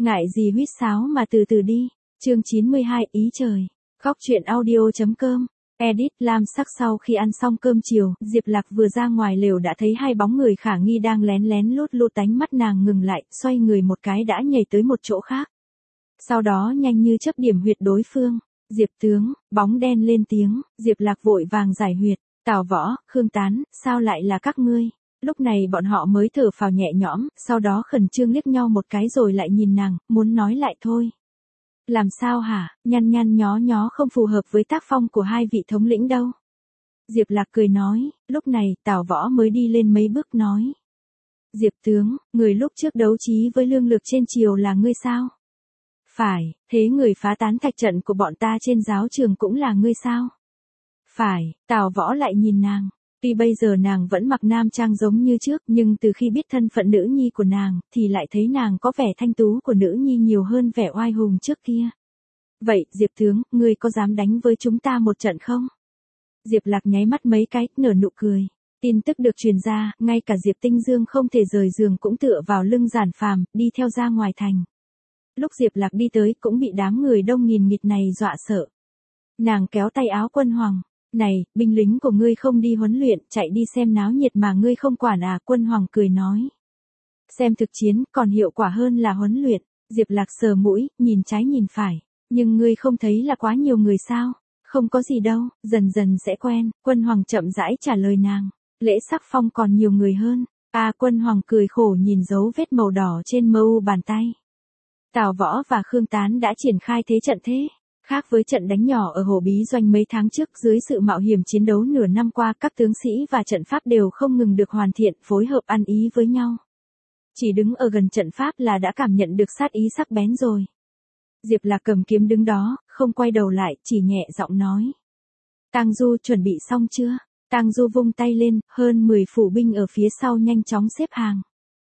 Ngại gì huýt sáo mà từ từ đi. Chương 92 ý trời. Khóc chuyện audio.com. Edit Lam Sắc. Sau khi ăn xong cơm chiều, Diệp Lạc vừa ra ngoài lều đã thấy hai bóng người khả nghi đang lén lén lút lút, ánh mắt nàng ngừng lại, xoay người một cái đã nhảy tới một chỗ khác. Sau đó nhanh như chớp điểm huyệt đối phương. Diệp tướng, bóng đen lên tiếng, Diệp Lạc vội vàng giải huyệt. Tào Võ, Khương Tán, sao lại là các ngươi? Lúc này bọn họ mới thở phào nhẹ nhõm, sau đó khẩn trương liếc nhau một cái rồi lại nhìn nàng, muốn nói lại thôi. Làm sao hả, nhăn nhăn nhó nhó không phù hợp với tác phong của hai vị thống lĩnh đâu. Diệp Lạc cười nói, lúc này Tào Võ mới đi lên mấy bước nói. Diệp tướng, người lúc trước đấu trí với lương lực trên triều là ngươi sao? Phải, thế người phá tán thạch trận của bọn ta trên giáo trường cũng là ngươi sao? Phải, Tào Võ lại nhìn nàng. Tuy bây giờ nàng vẫn mặc nam trang giống như trước, nhưng từ khi biết thân phận nữ nhi của nàng, thì lại thấy nàng có vẻ thanh tú của nữ nhi nhiều hơn vẻ oai hùng trước kia. Vậy, Diệp tướng, ngươi có dám đánh với chúng ta một trận không? Diệp Lạc nháy mắt mấy cái, nở nụ cười. Tin tức được truyền ra, ngay cả Diệp Tinh Dương không thể rời giường cũng tựa vào lưng Giản Phàm, đi theo ra ngoài thành. Lúc Diệp Lạc đi tới, cũng bị đám người đông nghìn nghịt này dọa sợ. Nàng kéo tay áo Quân Hoàng. Này, binh lính của ngươi không đi huấn luyện, chạy đi xem náo nhiệt mà ngươi không quản à? Quân Hoàng cười nói. Xem thực chiến còn hiệu quả hơn là huấn luyện. Diệp Lạc sờ mũi, nhìn trái nhìn phải. Nhưng ngươi không thấy là quá nhiều người sao? Không có gì đâu, dần dần sẽ quen. Quân Hoàng chậm rãi trả lời nàng. Lễ Sắc Phong còn nhiều người hơn. Quân Hoàng cười khổ nhìn dấu vết màu đỏ trên mơ u bàn tay. Tào Võ và Khương Tán đã triển khai thế trận thế. Khác với trận đánh nhỏ ở Hồ Bí Doanh mấy tháng trước, dưới sự mạo hiểm chiến đấu nửa năm qua, các tướng sĩ và trận pháp đều không ngừng được hoàn thiện, phối hợp ăn ý với nhau. Chỉ đứng ở gần trận pháp là đã cảm nhận được sát ý sắc bén rồi. Diệp Lạc cầm kiếm đứng đó, không quay đầu lại, chỉ nhẹ giọng nói. Tang Du chuẩn bị xong chưa? Tang Du vung tay lên, hơn 10 phủ binh ở phía sau nhanh chóng xếp hàng.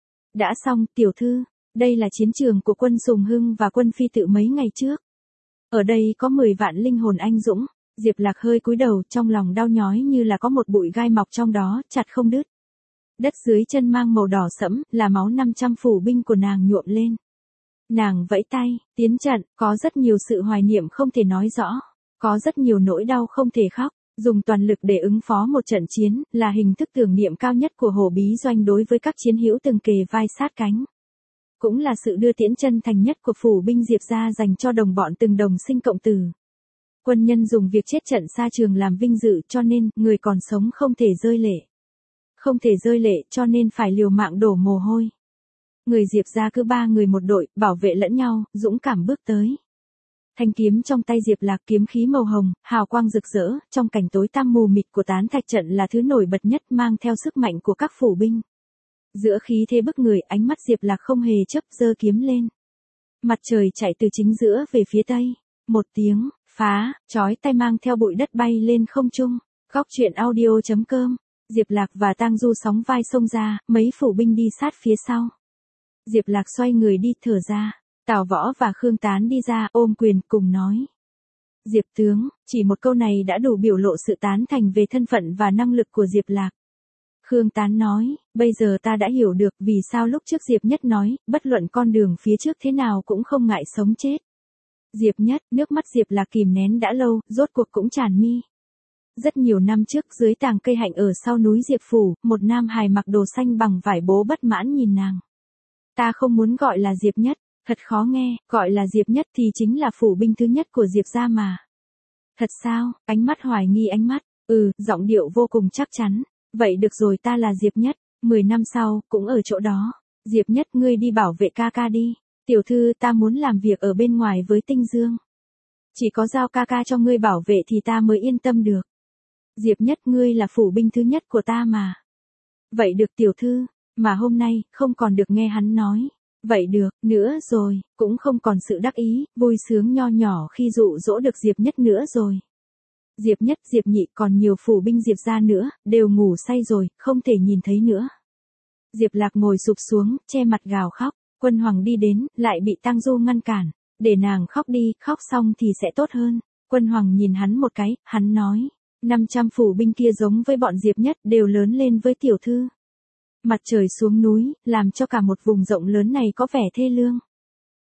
Đã xong, tiểu thư, đây là chiến trường của quân Sùng Hưng và quân Phi Tự mấy ngày trước. Ở đây có 10 vạn linh hồn anh dũng. Diệp Lạc hơi cúi đầu, trong lòng đau nhói như là có một bụi gai mọc trong đó, chặt không đứt. Đất dưới chân mang màu đỏ sẫm, là máu 500 phủ binh của nàng nhuộm lên. Nàng vẫy tay, tiến trận, có rất nhiều sự hoài niệm không thể nói rõ. Có rất nhiều nỗi đau không thể khóc. Dùng toàn lực để ứng phó một trận chiến, là hình thức tưởng niệm cao nhất của Hồ Bí Doanh đối với các chiến hữu từng kề vai sát cánh. Cũng là sự đưa tiễn chân thành nhất của phủ binh Diệp gia dành cho đồng bọn từng đồng sinh cộng tử. Quân nhân dùng việc chết trận xa trường làm vinh dự, cho nên, người còn sống không thể rơi lệ. Không thể rơi lệ, cho nên phải liều mạng đổ mồ hôi. Người Diệp gia cứ 3 người một đội, bảo vệ lẫn nhau, dũng cảm bước tới. Thanh kiếm trong tay Diệp Lạc, kiếm khí màu hồng, hào quang rực rỡ, trong cảnh tối tăm mù mịt của tán thạch trận là thứ nổi bật nhất, mang theo sức mạnh của các phủ binh. Giữa khí thế bức người, ánh mắt Diệp Lạc không hề chớp, giơ kiếm lên. Mặt trời chạy từ chính giữa về phía tây. Một tiếng, phá, chói tai mang theo bụi đất bay lên không trung. Khóc chuyện audio.com. Diệp Lạc và Tang Du sóng vai xông ra, mấy phủ binh đi sát phía sau. Diệp Lạc xoay người đi, thở ra. Tào Võ và Khương Tán đi ra, ôm quyền, cùng nói. Diệp tướng, chỉ một câu này đã đủ biểu lộ sự tán thành về thân phận và năng lực của Diệp Lạc. Khương Tán nói, bây giờ ta đã hiểu được vì sao lúc trước Diệp Nhất nói, bất luận con đường phía trước thế nào cũng không ngại sống chết. Diệp Nhất, nước mắt Diệp Lạc kìm nén đã lâu, rốt cuộc cũng tràn mi. Rất nhiều năm trước, dưới tàng cây hạnh ở sau núi Diệp Phủ, một nam hài mặc đồ xanh bằng vải bố bất mãn nhìn nàng. Ta không muốn gọi là Diệp Nhất, thật khó nghe, gọi là Diệp Nhất thì chính là phủ binh thứ nhất của Diệp gia mà. Thật sao? Ánh mắt hoài nghi ánh mắt, giọng điệu vô cùng chắc chắn. Vậy được rồi, ta là Diệp Nhất, 10 năm sau, cũng ở chỗ đó. Diệp Nhất, ngươi đi bảo vệ ca ca đi. Tiểu thư, ta muốn làm việc ở bên ngoài với Tinh Dương. Chỉ có giao ca ca cho ngươi bảo vệ thì ta mới yên tâm được. Diệp Nhất, ngươi là phủ binh thứ nhất của ta mà. Vậy được tiểu thư, mà hôm nay, không còn được nghe hắn nói. Vậy được, nữa rồi, cũng không còn sự đắc ý, vui sướng nho nhỏ khi dụ dỗ được Diệp Nhất nữa rồi. Diệp Nhất, Diệp Nhị, còn nhiều phủ binh Diệp gia nữa, đều ngủ say rồi, không thể nhìn thấy nữa. Diệp Lạc ngồi sụp xuống, che mặt gào khóc. Quân Hoàng đi đến, lại bị Tang Du ngăn cản. Để nàng khóc đi, khóc xong thì sẽ tốt hơn. Quân Hoàng nhìn hắn một cái, hắn nói. 500 phủ binh kia giống với bọn Diệp Nhất, đều lớn lên với tiểu thư. Mặt trời xuống núi, làm cho cả một vùng rộng lớn này có vẻ thê lương.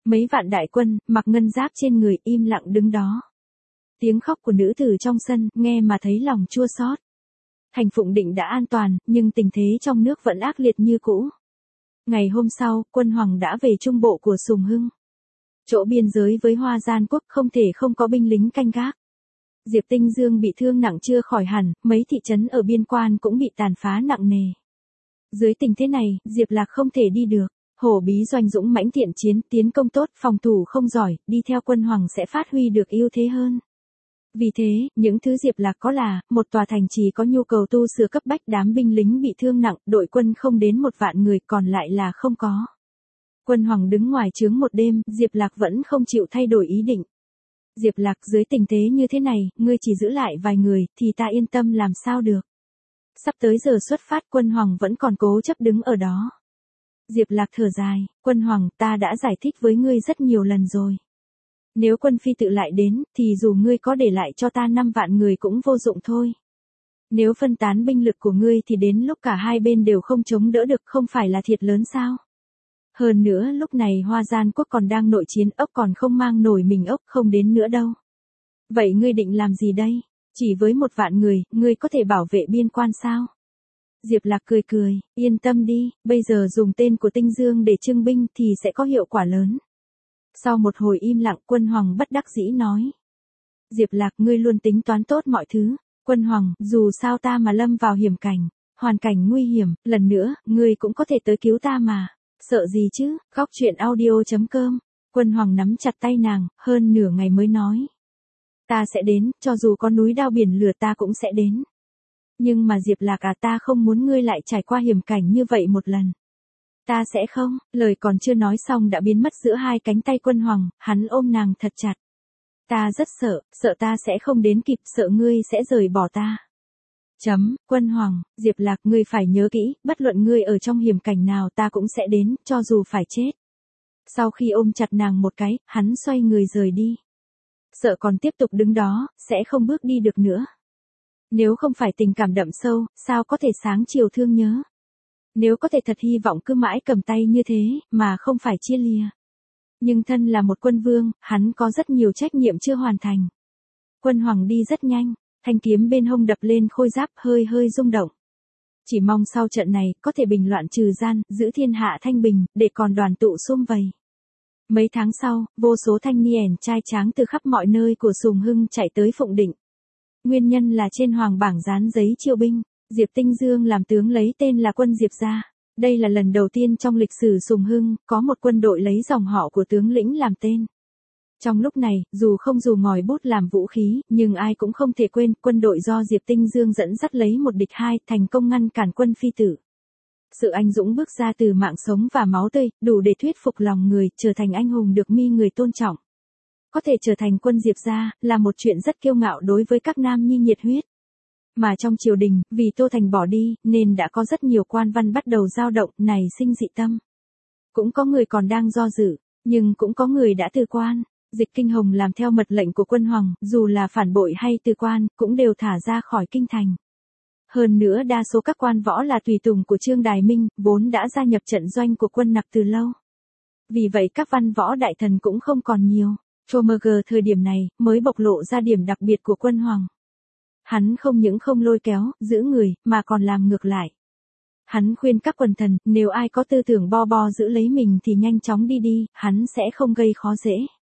Mấy vạn đại quân, mặc ngân giáp trên người im lặng đứng đó. Tiếng khóc của nữ tử trong sân, nghe mà thấy lòng chua xót. Thành Phụng Định đã an toàn, nhưng tình thế trong nước vẫn ác liệt như cũ. Ngày hôm sau, quân Hoàng đã về trung bộ của Sùng Hưng. Chỗ biên giới với Hoa Gian quốc không thể không có binh lính canh gác. Diệp Tinh Dương bị thương nặng chưa khỏi hẳn, mấy thị trấn ở biên quan cũng bị tàn phá nặng nề. Dưới tình thế này, Diệp Lạc không thể đi được. Hổ Bí Doanh dũng mãnh thiện chiến, tiến công tốt, phòng thủ không giỏi, đi theo quân Hoàng sẽ phát huy được ưu thế hơn. Vì thế, những thứ Diệp Lạc có là, một tòa thành chỉ có nhu cầu tu sửa cấp bách, đám binh lính bị thương nặng, đội quân không đến 1 vạn người, còn lại là không có. Quân Hoàng đứng ngoài trướng một đêm, Diệp Lạc vẫn không chịu thay đổi ý định. Diệp Lạc, dưới tình thế như thế này, ngươi chỉ giữ lại vài người, thì ta yên tâm làm sao được. Sắp tới giờ xuất phát, quân Hoàng vẫn còn cố chấp đứng ở đó. Diệp Lạc thở dài, quân Hoàng, ta đã giải thích với ngươi rất nhiều lần rồi. Nếu quân phi tự lại đến, thì dù ngươi có để lại cho ta 5 vạn người cũng vô dụng thôi. Nếu phân tán binh lực của ngươi thì đến lúc cả hai bên đều không chống đỡ được, không phải là thiệt lớn sao? Hơn nữa lúc này Hoa Gian quốc còn đang nội chiến, ốc còn không mang nổi mình ốc, không đến nữa đâu. Vậy ngươi định làm gì đây? Chỉ với 1 vạn người, ngươi có thể bảo vệ biên quan sao? Diệp Lạc cười cười, yên tâm đi, bây giờ dùng tên của Tinh Dương để trưng binh thì sẽ có hiệu quả lớn. Sau một hồi im lặng, quân Hoàng bất đắc dĩ nói. Diệp Lạc, ngươi luôn tính toán tốt mọi thứ. Quân Hoàng, dù sao ta mà lâm vào hiểm cảnh, hoàn cảnh nguy hiểm, lần nữa, ngươi cũng có thể tới cứu ta mà. Sợ gì chứ? Khóc chuyện audio.com. Quân Hoàng nắm chặt tay nàng, hơn nửa ngày mới nói. Ta sẽ đến, cho dù có núi đao biển lửa ta cũng sẽ đến. Nhưng mà Diệp Lạc ta không muốn ngươi lại trải qua hiểm cảnh như vậy một lần. Ta sẽ không, lời còn chưa nói xong đã biến mất giữa hai cánh tay quân Hoàng, hắn ôm nàng thật chặt. Ta rất sợ ta sẽ không đến kịp, sợ ngươi sẽ rời bỏ ta. Quân Hoàng, Diệp Lạc, ngươi phải nhớ kỹ, bất luận ngươi ở trong hiểm cảnh nào ta cũng sẽ đến, cho dù phải chết. Sau khi ôm chặt nàng một cái, hắn xoay người rời đi. Sợ còn tiếp tục đứng đó, sẽ không bước đi được nữa. Nếu không phải tình cảm đậm sâu, sao có thể sáng chiều thương nhớ. Nếu có thể thật hy vọng cứ mãi cầm tay như thế, mà không phải chia lìa. Nhưng thân là một quân vương, hắn có rất nhiều trách nhiệm chưa hoàn thành. Quân Hoàng đi rất nhanh, thanh kiếm bên hông đập lên khôi giáp hơi rung động. Chỉ mong sau trận này, có thể bình loạn trừ gian, giữ thiên hạ thanh bình, để còn đoàn tụ sum vầy. Mấy tháng sau, vô số thanh niên trai tráng từ khắp mọi nơi của Sùng Hưng chạy tới Phụng Định. Nguyên nhân là trên hoàng bảng dán giấy chiêu binh, Diệp Tinh Dương làm tướng lấy tên là quân Diệp gia. Đây là lần đầu tiên trong lịch sử Sùng Hưng, có một quân đội lấy dòng họ của tướng lĩnh làm tên. Trong lúc này, dù không dùng ngòi bút làm vũ khí, nhưng ai cũng không thể quên, quân đội do Diệp Tinh Dương dẫn dắt lấy 1 địch 2, thành công ngăn cản quân phi tử. Sự anh dũng bước ra từ mạng sống và máu tươi, đủ để thuyết phục lòng người, trở thành anh hùng được người tôn trọng. Có thể trở thành quân Diệp gia, là một chuyện rất kiêu ngạo đối với các nam nhi nhiệt huyết. Mà trong triều đình, vì Tô Thành bỏ đi, nên đã có rất nhiều quan văn bắt đầu dao động, nảy sinh dị tâm. Cũng có người còn đang do dự, nhưng cũng có người đã từ quan. Dịch Kinh Hồng làm theo mật lệnh của quân Hoàng, dù là phản bội hay từ quan, cũng đều thả ra khỏi kinh thành. Hơn nữa đa số các quan võ là tùy tùng của Trương Đài Minh, vốn đã gia nhập trận doanh của quân Nặc từ lâu. Vì vậy các văn võ đại thần cũng không còn nhiều. Tromerger thời điểm này, mới bộc lộ ra điểm đặc biệt của quân Hoàng. Hắn không những không lôi kéo, giữ người, mà còn làm ngược lại. Hắn khuyên các quần thần, nếu ai có tư tưởng bo giữ lấy mình thì nhanh chóng đi, hắn sẽ không gây khó dễ.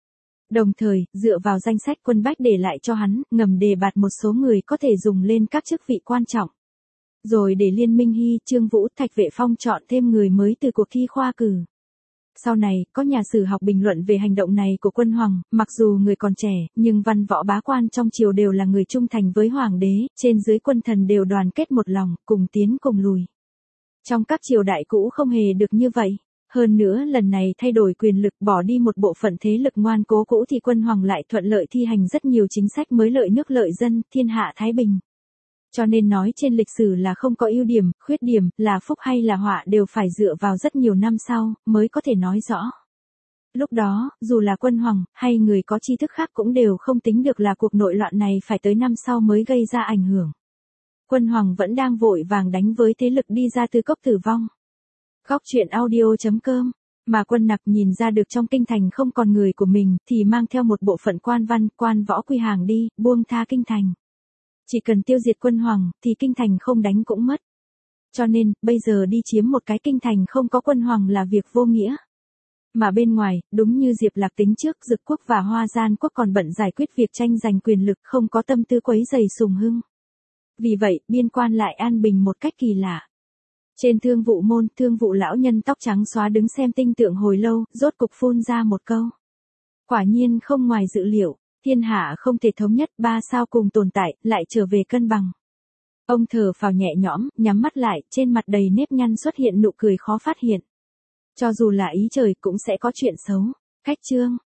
Đồng thời, dựa vào danh sách quân bách để lại cho hắn, ngầm đề bạt một số người có thể dùng lên các chức vị quan trọng. Rồi để Liên Minh Hy, Trương Vũ, Thạch Vệ Phong chọn thêm người mới từ cuộc thi khoa cử. Sau này, có nhà sử học bình luận về hành động này của quân Hoàng, mặc dù người còn trẻ, nhưng văn võ bá quan trong triều đều là người trung thành với hoàng đế, trên dưới quân thần đều đoàn kết một lòng, cùng tiến cùng lùi. Trong các triều đại cũ không hề được như vậy. Hơn nữa lần này thay đổi quyền lực, bỏ đi một bộ phận thế lực ngoan cố cũ thì quân Hoàng lại thuận lợi thi hành rất nhiều chính sách mới lợi nước lợi dân, thiên hạ thái bình. Cho nên nói trên lịch sử là không có ưu điểm, khuyết điểm, là phúc hay là họa đều phải dựa vào rất nhiều năm sau, mới có thể nói rõ. Lúc đó, dù là quân Hoàng, hay người có tri thức khác cũng đều không tính được là cuộc nội loạn này phải tới năm sau mới gây ra ảnh hưởng. Quân Hoàng vẫn đang vội vàng đánh với thế lực đi ra từ cốc tử vong. Khóc chuyện audio.com Mà Quân Nặc nhìn ra được trong kinh thành không còn người của mình, thì mang theo một bộ phận quan văn, quan võ quy hàng đi, buông tha kinh thành. Chỉ cần tiêu diệt quân hoàng, thì kinh thành không đánh cũng mất. Cho nên, bây giờ đi chiếm một cái kinh thành không có quân hoàng là việc vô nghĩa. Mà bên ngoài, đúng như Diệp Lạc tính trước, Dực quốc và Hoa Gian quốc còn bận giải quyết việc tranh giành quyền lực, không có tâm tư quấy rầy Sùng Hưng. Vì vậy, biên quan lại an bình một cách kỳ lạ. Trên thương vụ môn, thương vụ lão nhân tóc trắng xóa đứng xem tinh tượng hồi lâu, rốt cục phun ra một câu. Quả nhiên không ngoài dự liệu, thiên hạ không thể thống nhất, ba sao cùng tồn tại, lại trở về cân bằng. Ông thở phào nhẹ nhõm, nhắm mắt lại, trên mặt đầy nếp nhăn xuất hiện nụ cười khó phát hiện. Cho dù là ý trời cũng sẽ có chuyện xấu. Cách chương